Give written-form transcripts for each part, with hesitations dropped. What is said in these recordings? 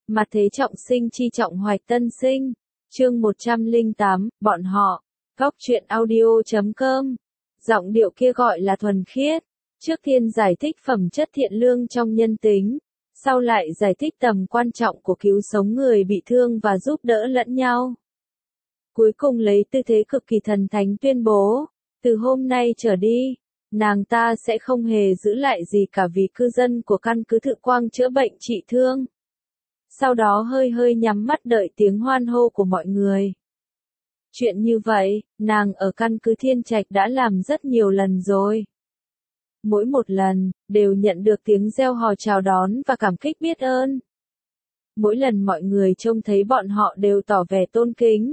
Mặt thế trọng sinh chi trọng hoạch tân sinh. Chương 108, bọn họ. Góc truyện audio.com. Giọng điệu kia gọi là thuần khiết. Trước tiên giải thích phẩm chất thiện lương trong nhân tính, sau lại giải thích tầm quan trọng của cứu sống người bị thương và giúp đỡ lẫn nhau. Cuối cùng lấy tư thế cực kỳ thần thánh tuyên bố, từ hôm nay trở đi, nàng ta sẽ không hề giữ lại gì cả vì cư dân của căn cứ Thự Quang chữa bệnh trị thương. Sau đó hơi hơi nhắm mắt đợi tiếng hoan hô của mọi người. Chuyện như vậy, nàng ở căn cứ Thiên Trạch đã làm rất nhiều lần rồi. Mỗi một lần, đều nhận được tiếng reo hò chào đón và cảm kích biết ơn. Mỗi lần mọi người trông thấy bọn họ đều tỏ vẻ tôn kính.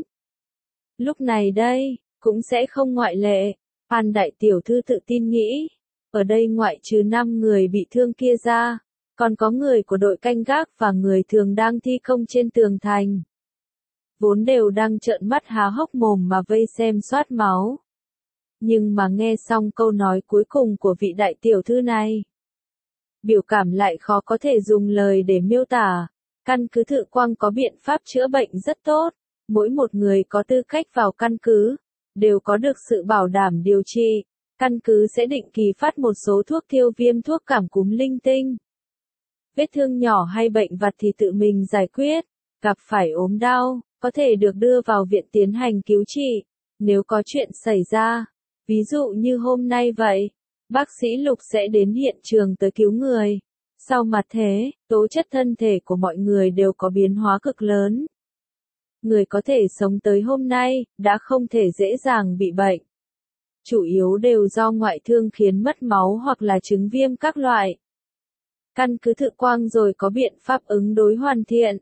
Lúc này đây, cũng sẽ không ngoại lệ. Phan đại tiểu thư tự tin nghĩ, ở đây ngoại trừ 5 người bị thương kia ra, còn có người của đội canh gác và người thường đang thi công trên tường thành. Vốn đều đang trợn mắt há hốc mồm mà vây xem soát máu. Nhưng mà nghe xong câu nói cuối cùng của vị đại tiểu thư này, biểu cảm lại khó có thể dùng lời để miêu tả. Căn cứ Thự Quang có biện pháp chữa bệnh rất tốt, mỗi một người có tư cách vào căn cứ, đều có được sự bảo đảm điều trị. Căn cứ sẽ định kỳ phát một số thuốc tiêu viêm, thuốc cảm cúm linh tinh. Vết thương nhỏ hay bệnh vặt thì tự mình giải quyết, gặp phải ốm đau, có thể được đưa vào viện tiến hành cứu trị. Nếu có chuyện xảy ra, ví dụ như hôm nay vậy, bác sĩ Lục sẽ đến hiện trường tới cứu người. Sau mặt thế, tố chất thân thể của mọi người đều có biến hóa cực lớn. Người có thể sống tới hôm nay, đã không thể dễ dàng bị bệnh. Chủ yếu đều do ngoại thương khiến mất máu hoặc là chứng viêm các loại. Căn cứ Thự Quang rồi có biện pháp ứng đối hoàn thiện.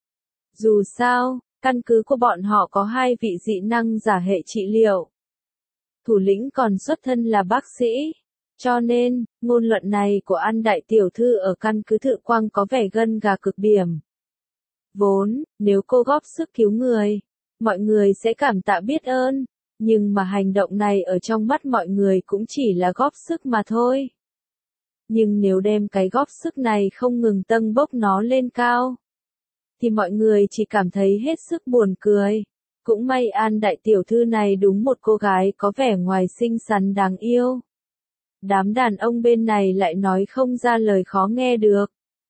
Dù sao, căn cứ của bọn họ có 2 vị dị năng giả hệ trị liệu. Thủ lĩnh còn xuất thân là bác sĩ. Cho nên, ngôn luận này của An đại tiểu thư ở căn cứ Thự Quang có vẻ gân gà cực điểm. Vốn, nếu cô góp sức cứu người, mọi người sẽ cảm tạ biết ơn. Nhưng mà hành động này ở trong mắt mọi người cũng chỉ là góp sức mà thôi. Nhưng nếu đem cái góp sức này không ngừng tâng bốc nó lên cao, thì mọi người chỉ cảm thấy hết sức buồn cười. Cũng may An đại tiểu thư này đúng một cô gái có vẻ ngoài xinh xắn đáng yêu. Đám đàn ông bên này lại nói không ra lời khó nghe được,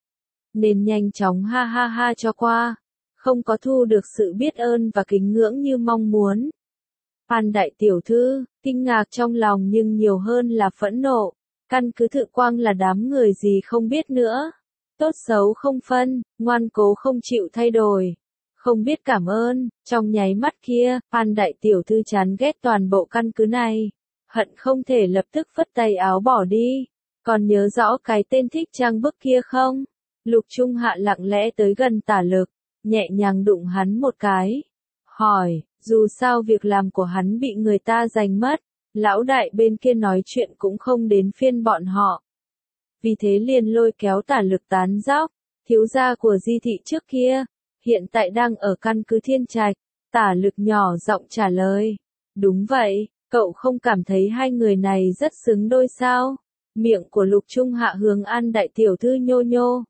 nên nhanh chóng ha ha ha cho qua, không có thu được sự biết ơn và kính ngưỡng như mong muốn. Phan đại tiểu thư, kinh ngạc trong lòng nhưng nhiều hơn là phẫn nộ. Căn cứ Thự Quang là đám người gì không biết nữa. Tốt xấu không phân, ngoan cố không chịu thay đổi. Không biết cảm ơn, trong nháy mắt kia, Phan đại tiểu thư chán ghét toàn bộ căn cứ này. Hận không thể lập tức phất tay áo bỏ đi. Còn nhớ rõ cái tên thích trang bức kia không? Lục Trung Hạ lặng lẽ tới gần Tả Lực, nhẹ nhàng đụng hắn một cái. Hỏi, dù sao việc làm của hắn bị người ta giành mất, lão đại bên kia nói chuyện cũng không đến phiên bọn họ. Vì thế liền lôi kéo Tả Lực tán dóc, thiếu gia của Di thị trước kia, hiện tại đang ở căn cứ Thiên Trạch. Tả Lực nhỏ giọng trả lời. Đúng vậy, cậu không cảm thấy hai người này rất xứng đôi sao? Miệng của Lục Trung Hạ hướng An đại tiểu thư nhô nhô.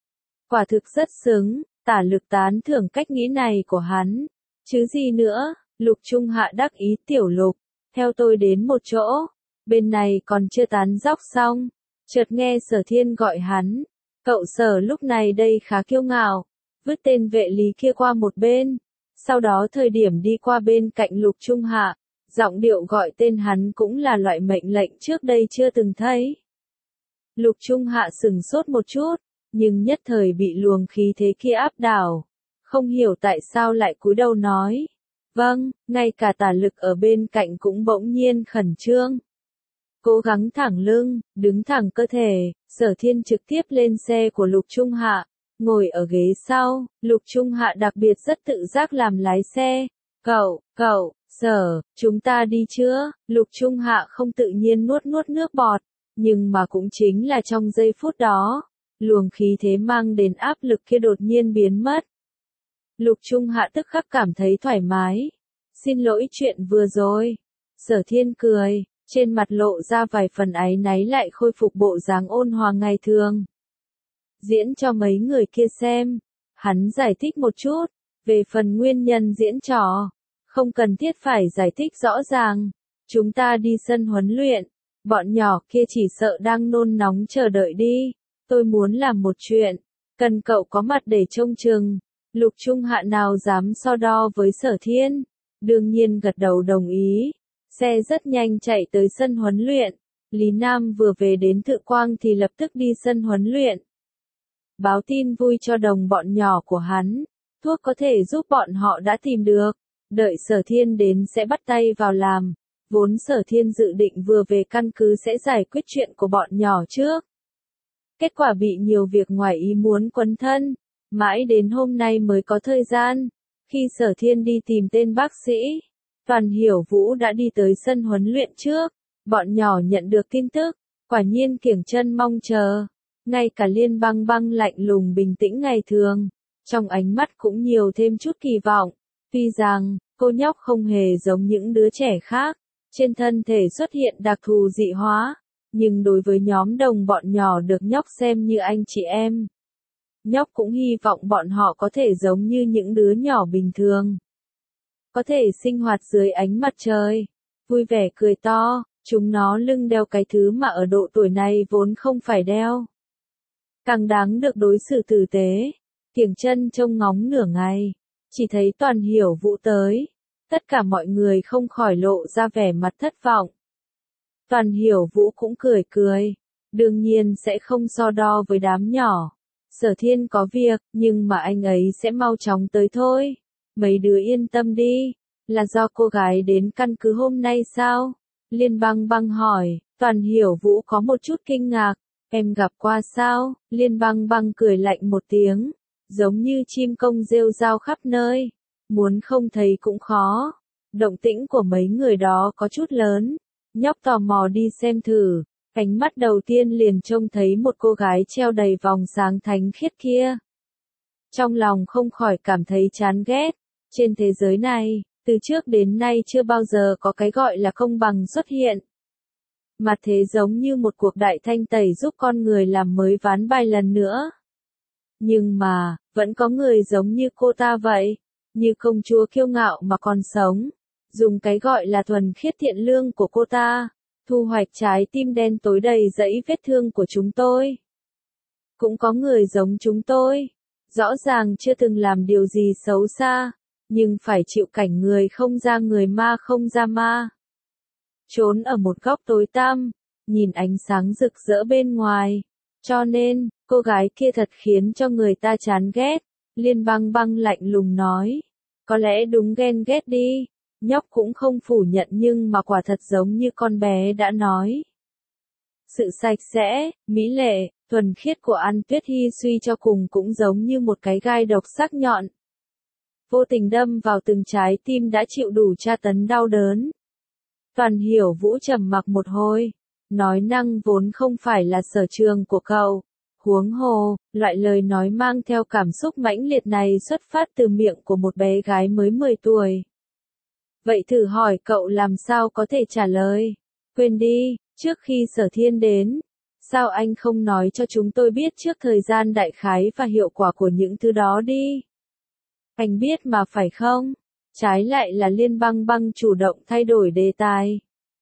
Quả thực rất xứng, Tả Lực tán thưởng cách nghĩ này của hắn. Chứ gì nữa, Lục Trung Hạ đắc ý. Tiểu Lục, theo tôi đến một chỗ. Bên này còn chưa tán dóc xong, chợt nghe Sở Thiên gọi hắn. Cậu Sở lúc này đây khá kiêu ngạo, vứt tên vệ lý kia qua một bên. Sau đó thời điểm đi qua bên cạnh Lục Trung Hạ, giọng điệu gọi tên hắn cũng là loại mệnh lệnh trước đây chưa từng thấy. Lục Trung Hạ sửng sốt một chút, nhưng nhất thời bị luồng khí thế kia áp đảo. Không hiểu tại sao lại cúi đầu nói. Vâng, ngay cả Tả Lực ở bên cạnh cũng bỗng nhiên khẩn trương. Cố gắng thẳng lưng, đứng thẳng cơ thể, Sở Thiên trực tiếp lên xe của Lục Trung Hạ, ngồi ở ghế sau. Lục Trung Hạ đặc biệt rất tự giác làm lái xe. Cậu, Sở, chúng ta đi chưa? Lục Trung Hạ không tự nhiên nuốt nước bọt, nhưng mà cũng chính là trong giây phút đó, luồng khí thế mang đến áp lực kia đột nhiên biến mất. Lục Trung Hạ tức khắc cảm thấy thoải mái. Xin lỗi chuyện vừa rồi. Sở Thiên cười, trên mặt lộ ra vài phần áy náy lại khôi phục bộ dáng ôn hòa ngày thường. Diễn cho mấy người kia xem. Hắn giải thích một chút, về phần nguyên nhân diễn trò, không cần thiết phải giải thích rõ ràng. Chúng ta đi sân huấn luyện, bọn nhỏ kia chỉ sợ đang nôn nóng chờ đợi đi. Tôi muốn làm một chuyện, cần cậu có mặt để trông chừng. Lục Trung Hạ nào dám so đo với Sở Thiên, đương nhiên gật đầu đồng ý. Xe rất nhanh chạy tới sân huấn luyện. Lý Nam vừa về đến Thượng Quang thì lập tức đi sân huấn luyện. Báo tin vui cho đồng bọn nhỏ của hắn, thuốc có thể giúp bọn họ đã tìm được, đợi Sở Thiên đến sẽ bắt tay vào làm. Vốn Sở Thiên dự định vừa về căn cứ sẽ giải quyết chuyện của bọn nhỏ trước. Kết quả bị nhiều việc ngoài ý muốn quấn thân, mãi đến hôm nay mới có thời gian. Khi Sở Thiên đi tìm tên bác sĩ, Toàn Hiểu Vũ đã đi tới sân huấn luyện trước. Bọn nhỏ nhận được tin tức, quả nhiên kiểng chân mong chờ. Ngay cả Liên Băng Băng lạnh lùng bình tĩnh ngày thường, trong ánh mắt cũng nhiều thêm chút kỳ vọng. Tuy rằng, cô nhóc không hề giống những đứa trẻ khác, trên thân thể xuất hiện đặc thù dị hóa, nhưng đối với nhóm đồng bọn nhỏ được nhóc xem như anh chị em. Nhóc cũng hy vọng bọn họ có thể giống như những đứa nhỏ bình thường. Có thể sinh hoạt dưới ánh mặt trời, vui vẻ cười to, chúng nó lưng đeo cái thứ mà ở độ tuổi này vốn không phải đeo. Càng đáng được đối xử tử tế, kiểng chân trông ngóng nửa ngày, chỉ thấy Toàn Hiểu Vũ tới. Tất cả mọi người không khỏi lộ ra vẻ mặt thất vọng. Toàn Hiểu Vũ cũng cười cười, đương nhiên sẽ không so đo với đám nhỏ. Sở Thiên có việc, nhưng mà anh ấy sẽ mau chóng tới thôi. Mấy đứa yên tâm đi, là do cô gái đến căn cứ hôm nay sao? Liên Băng Băng hỏi. Toàn Hiểu Vũ có một chút kinh ngạc, em gặp qua sao? Liên Băng Băng cười lạnh một tiếng, giống như chim công rêu rao khắp nơi, muốn không thấy cũng khó. Động tĩnh của mấy người đó có chút lớn, nhóc tò mò đi xem thử, ánh mắt đầu tiên liền trông thấy một cô gái treo đầy vòng sáng thánh khiết kia. Trong lòng không khỏi cảm thấy chán ghét, trên thế giới này, từ trước đến nay chưa bao giờ có cái gọi là công bằng xuất hiện. Mà thế giống như một cuộc đại thanh tẩy giúp con người làm mới ván bài lần nữa. Nhưng mà, vẫn có người giống như cô ta vậy, như công chúa kiêu ngạo mà còn sống, dùng cái gọi là thuần khiết thiện lương của cô ta, thu hoạch trái tim đen tối đầy dẫy vết thương của chúng tôi. Cũng có người giống chúng tôi, rõ ràng chưa từng làm điều gì xấu xa, nhưng phải chịu cảnh người không ra người ma không ra ma. Trốn ở một góc tối tăm, nhìn ánh sáng rực rỡ bên ngoài. Cho nên, cô gái kia thật khiến cho người ta chán ghét. Liên Băng Băng lạnh lùng nói. Có lẽ đúng ghen ghét đi. Nhóc cũng không phủ nhận nhưng mà quả thật giống như con bé đã nói. Sự sạch sẽ, mỹ lệ, thuần khiết của An Tuyết Hy suy cho cùng cũng giống như một cái gai độc sắc nhọn. Vô tình đâm vào từng trái tim đã chịu đủ tra tấn đau đớn. Toàn Hiểu Vũ trầm mặc một hồi, nói năng vốn không phải là sở trường của cậu. Huống hồ, loại lời nói mang theo cảm xúc mãnh liệt này xuất phát từ miệng của một bé gái mới 10 tuổi. Vậy thử hỏi cậu làm sao có thể trả lời? Quên đi, trước khi Sở Thiên đến, sao anh không nói cho chúng tôi biết trước thời gian đại khái và hiệu quả của những thứ đó đi? Anh biết mà phải không? Trái lại là Liên Băng Băng chủ động thay đổi đề tài.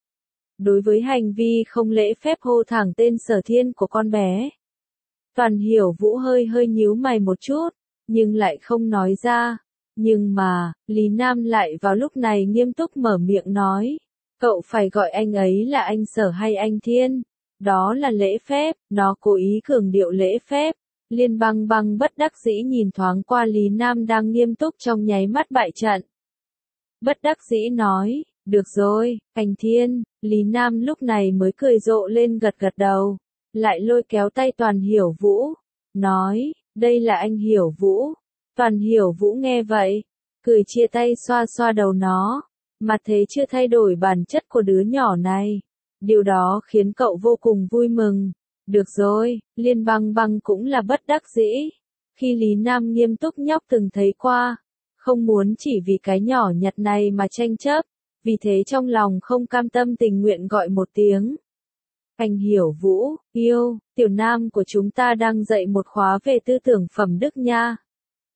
Đối với hành vi không lễ phép hô thẳng tên Sở Thiên của con bé, Toàn Hiểu Vũ hơi nhíu mày một chút, nhưng lại không nói ra. Nhưng mà, Lý Nam lại vào lúc này nghiêm túc mở miệng nói, cậu phải gọi anh ấy là anh Sở hay anh Thiên. Đó là lễ phép, nó cố ý cường điệu lễ phép. Liên Băng Băng bất đắc dĩ nhìn thoáng qua Lý Nam đang nghiêm túc trong nháy mắt bại trận. Bất đắc dĩ nói, được rồi, anh Thiên. Lý Nam lúc này mới cười rộ lên gật đầu, lại lôi kéo tay Toàn Hiểu Vũ, nói, đây là anh Hiểu Vũ. Toàn Hiểu Vũ nghe vậy, cười chia tay xoa xoa đầu nó, mà thế chưa thay đổi bản chất của đứa nhỏ này. Điều đó khiến cậu vô cùng vui mừng. Được rồi, Liên Băng Băng cũng là bất đắc dĩ. Khi Lý Nam nghiêm túc nhóc từng thấy qua, không muốn chỉ vì cái nhỏ nhặt này mà tranh chấp, vì thế trong lòng không cam tâm tình nguyện gọi một tiếng. Anh Hiểu Vũ, yêu, tiểu nam của chúng ta đang dạy một khóa về tư tưởng phẩm đức nha.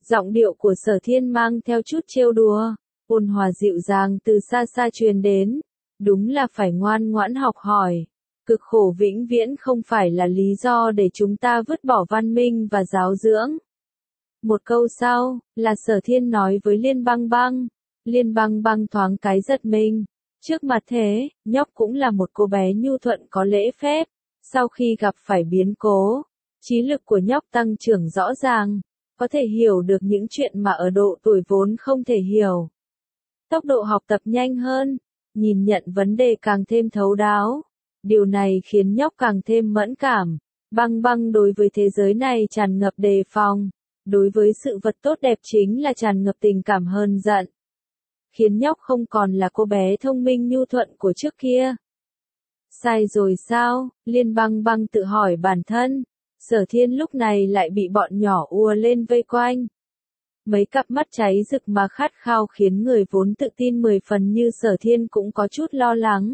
Giọng điệu của Sở Thiên mang theo chút trêu đùa, ôn hòa dịu dàng từ xa xa truyền đến. Đúng là phải ngoan ngoãn học hỏi. Cực khổ vĩnh viễn không phải là lý do để chúng ta vứt bỏ văn minh và giáo dưỡng. Một câu sau, là Sở Thiên nói với Liên Băng Băng. Liên Băng Băng thoáng cái giật mình. Trước mặt thế, nhóc cũng là một cô bé nhu thuận có lễ phép. Sau khi gặp phải biến cố, trí lực của nhóc tăng trưởng rõ ràng, có thể hiểu được những chuyện mà ở độ tuổi vốn không thể hiểu. Tốc độ học tập nhanh hơn, nhìn nhận vấn đề càng thêm thấu đáo. Điều này khiến nhóc càng thêm mẫn cảm. Băng Băng đối với thế giới này tràn ngập đề phòng, đối với sự vật tốt đẹp chính là tràn ngập tình cảm hờn giận. Khiến nhóc không còn là cô bé thông minh nhu thuận của trước kia. Sai rồi sao? Liên Băng Băng tự hỏi bản thân. Sở Thiên lúc này lại bị bọn nhỏ ùa lên vây quanh. Mấy cặp mắt cháy rực mà khát khao khiến người vốn tự tin 10 phần như Sở Thiên cũng có chút lo lắng.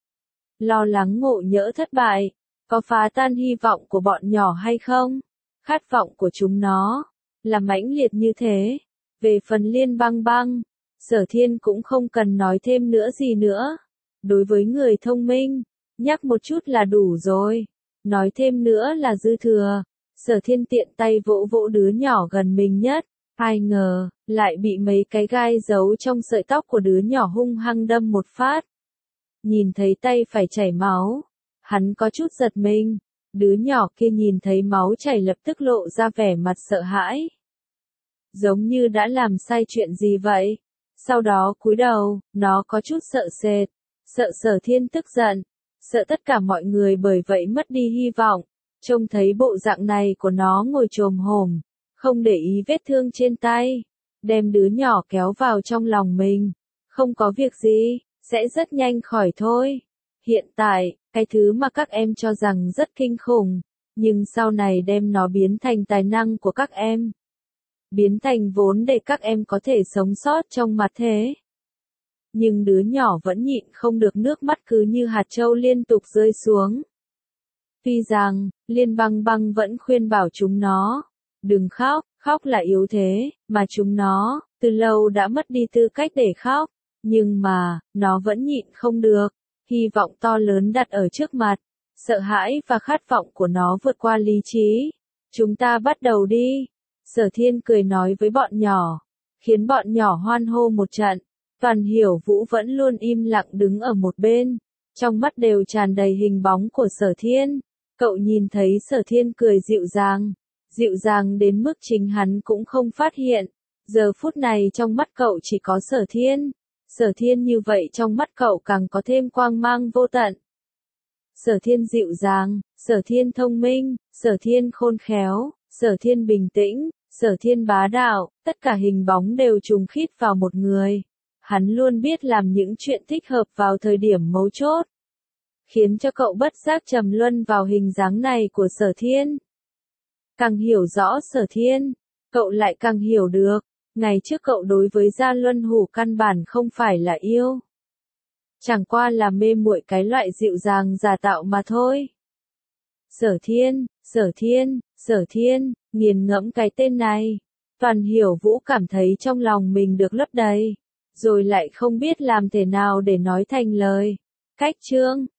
Lo lắng ngộ nhỡ thất bại, có phá tan hy vọng của bọn nhỏ hay không? Khát vọng của chúng nó là mãnh liệt như thế. Về phần Liên Băng Băng, Sở Thiên cũng không cần nói thêm nữa gì nữa. Đối với người thông minh, nhắc một chút là đủ rồi. Nói thêm nữa là dư thừa. Sở Thiên tiện tay vỗ vỗ đứa nhỏ gần mình nhất. Ai ngờ, lại bị mấy cái gai giấu trong sợi tóc của đứa nhỏ hung hăng đâm một phát. Nhìn thấy tay phải chảy máu, hắn có chút giật mình. Đứa nhỏ kia nhìn thấy máu chảy lập tức lộ ra vẻ mặt sợ hãi. Giống như đã làm sai chuyện gì vậy. Sau đó cúi đầu, nó có chút sợ sệt. Sợ Sở Thiên tức giận. Sợ tất cả mọi người bởi vậy mất đi hy vọng. Trông thấy bộ dạng này của nó ngồi chồm hổm, không để ý vết thương trên tay, đem đứa nhỏ kéo vào trong lòng mình. Không có việc gì, sẽ rất nhanh khỏi thôi. Hiện tại, cái thứ mà các em cho rằng rất kinh khủng, nhưng sau này đem nó biến thành tài năng của các em. Biến thành vốn để các em có thể sống sót trong mặt thế. Nhưng đứa nhỏ vẫn nhịn không được, nước mắt cứ như hạt châu liên tục rơi xuống. Tuy rằng, Liên Băng Băng vẫn khuyên bảo chúng nó, đừng khóc, khóc là yếu thế, mà chúng nó, từ lâu đã mất đi tư cách để khóc. Nhưng mà, nó vẫn nhịn không được. Hy vọng to lớn đặt ở trước mặt. Sợ hãi và khát vọng của nó vượt qua lý trí. Chúng ta bắt đầu đi. Sở Thiên cười nói với bọn nhỏ. Khiến bọn nhỏ hoan hô một trận. Toàn Hiểu Vũ vẫn luôn im lặng đứng ở một bên. Trong mắt đều tràn đầy hình bóng của Sở Thiên. Cậu nhìn thấy Sở Thiên cười dịu dàng. Dịu dàng đến mức chính hắn cũng không phát hiện. Giờ phút này trong mắt cậu chỉ có Sở Thiên. Sở Thiên như vậy trong mắt cậu càng có thêm quang mang vô tận. Sở Thiên dịu dàng, Sở Thiên thông minh, Sở Thiên khôn khéo, Sở Thiên bình tĩnh, Sở Thiên bá đạo, tất cả hình bóng đều trùng khít vào một người. Hắn luôn biết làm những chuyện thích hợp vào thời điểm mấu chốt, khiến cho cậu bất giác trầm luân vào hình dáng này của Sở Thiên. Càng hiểu rõ Sở Thiên, cậu lại càng hiểu được. Ngày trước cậu đối với Gia Luân Hủ căn bản không phải là yêu. Chẳng qua là mê muội cái loại dịu dàng giả tạo mà thôi. Sở Thiên, Sở Thiên, Sở Thiên, nghiền ngẫm cái tên này. Toàn Hiểu Vũ cảm thấy trong lòng mình được lấp đầy. Rồi lại không biết làm thế nào để nói thành lời. Cách chương